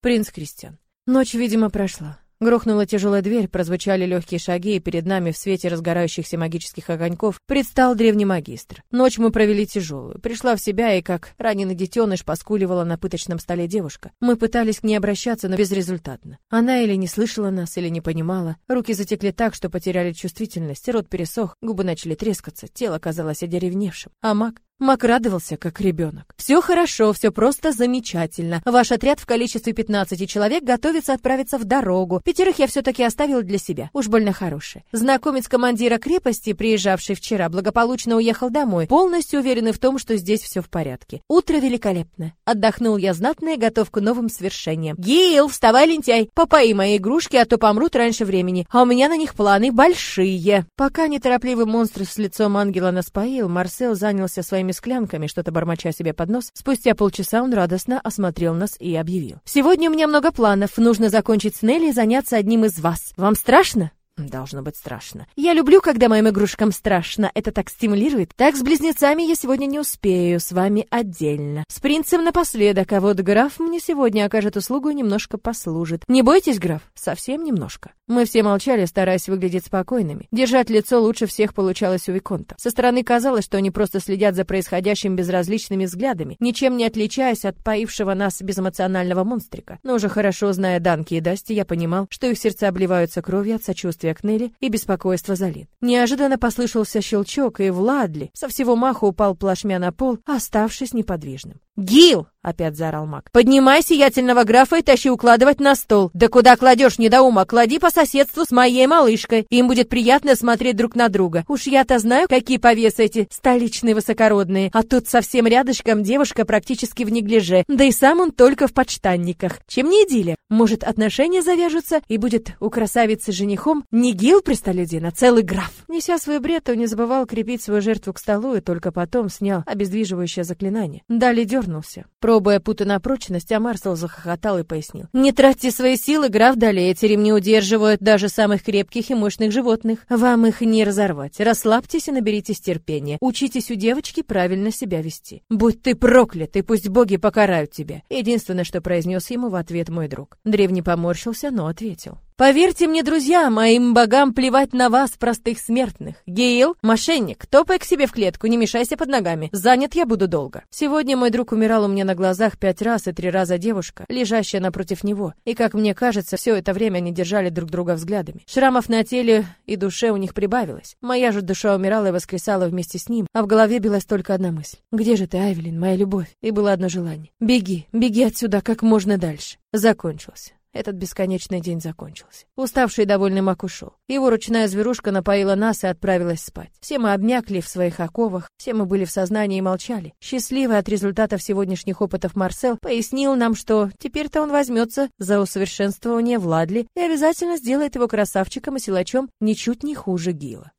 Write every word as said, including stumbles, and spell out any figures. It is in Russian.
принц Кристиан. Ночь, видимо, прошла. Грохнула тяжелая дверь, прозвучали легкие шаги, и перед нами в свете разгорающихся магических огоньков предстал древний магистр. Ночь мы провели тяжелую. Пришла в себя, и как раненый детеныш поскуливала на пыточном столе девушка. Мы пытались к ней обращаться, но безрезультатно. Она или не слышала нас, или не понимала. Руки затекли так, что потеряли чувствительность, рот пересох, губы начали трескаться, тело казалось одеревневшим. А маг? Мак радовался, как ребенок. «Все хорошо, все просто замечательно. Ваш отряд в количестве пятнадцати человек готовится отправиться в дорогу. Пятерых я все-таки оставил для себя. Уж больно хорошие. Знакомец командира крепости, приезжавший вчера, благополучно уехал домой, полностью уверенный в том, что здесь все в порядке. Утро великолепно. Отдохнул я знатно и готов к новым свершениям. Гейл, вставай, лентяй, попои мои игрушки, а то помрут раньше времени. А у меня на них планы большие». Пока неторопливый монстр с лицом ангела нас поил, Марсел занялся своим склянками, что-то бормоча себе под нос. Спустя полчаса он радостно осмотрел нас и объявил: «Сегодня у меня много планов. Нужно закончить с Нелли и заняться одним из вас. Вам страшно?» Должно быть страшно. Я люблю, когда моим игрушкам страшно. Это так стимулирует. Так, с близнецами я сегодня не успею, с вами отдельно. С принцем напоследок, а вот граф мне сегодня окажет услугу и немножко послужит. Не бойтесь, граф, совсем немножко. Мы все молчали, стараясь выглядеть спокойными. Держать лицо лучше всех получалось у виконта. Со стороны казалось, что они просто следят за происходящим безразличными взглядами, ничем не отличаясь от поившего нас безэмоционального монстрика. Но уже хорошо зная Данки и Дасти, я понимал, что их сердца обливаются кровью от сочувствия к Нелли и беспокойства за Лин. Неожиданно послышался щелчок, и Владли со всего маха упал плашмя на пол, оставшись неподвижным. «Гил!» — опять заорал маг. «Поднимай сиятельного графа и тащи укладывать на стол. Да куда кладешь, недоумок? Клади по соседству с моей малышкой. Им будет приятно смотреть друг на друга. Уж я-то знаю, какие повесы эти столичные высокородные. А тут совсем рядышком девушка практически в неглиже. Да и сам он только в подштанниках. Чем не идиллия? Может, отношения завяжутся, и будет у красавицы женихом не Гил престолюдин, а целый граф». Неся свой бред, он не забывал крепить свою жертву к столу и только потом снял обездвиживающее заклинание. Далее дернулся. Пробуя путы на прочность, а Марсел захохотал и пояснил: «Не тратьте свои силы, граф Далее, эти ремни удерживают даже самых крепких и мощных животных. Вам их не разорвать. Расслабьтесь и наберитесь терпения. Учитесь у девочки правильно себя вести. Будь ты проклят, и пусть боги покарают тебя». Единственное, что произнес ему в ответ мой друг. Древний поморщился, но ответил: «Поверьте мне, друзья, моим богам плевать на вас, простых смертных. Гейл, мошенник, топай к себе в клетку, не мешайся под ногами. Занят я буду долго». Сегодня мой друг умирал у меня на глазах пять раз, и три раза девушка, лежащая напротив него. И, как мне кажется, все это время они держали друг друга взглядами. Шрамов на теле и душе у них прибавилось. Моя же душа умирала и воскресала вместе с ним, а в голове билась только одна мысль: «Где же ты, Айвелин, моя любовь?» И было одно желание: «Беги, беги отсюда как можно дальше». Закончился. Этот бесконечный день закончился. Уставший и довольный маг ушел. Его ручная зверушка напоила нас и отправилась спать. Все мы обмякли в своих оковах, все мы были в сознании и молчали. Счастливый от результатов сегодняшних опытов Марсел пояснил нам, что теперь-то он возьмется за усовершенствование Владли и обязательно сделает его красавчиком и силачом ничуть не хуже Гила.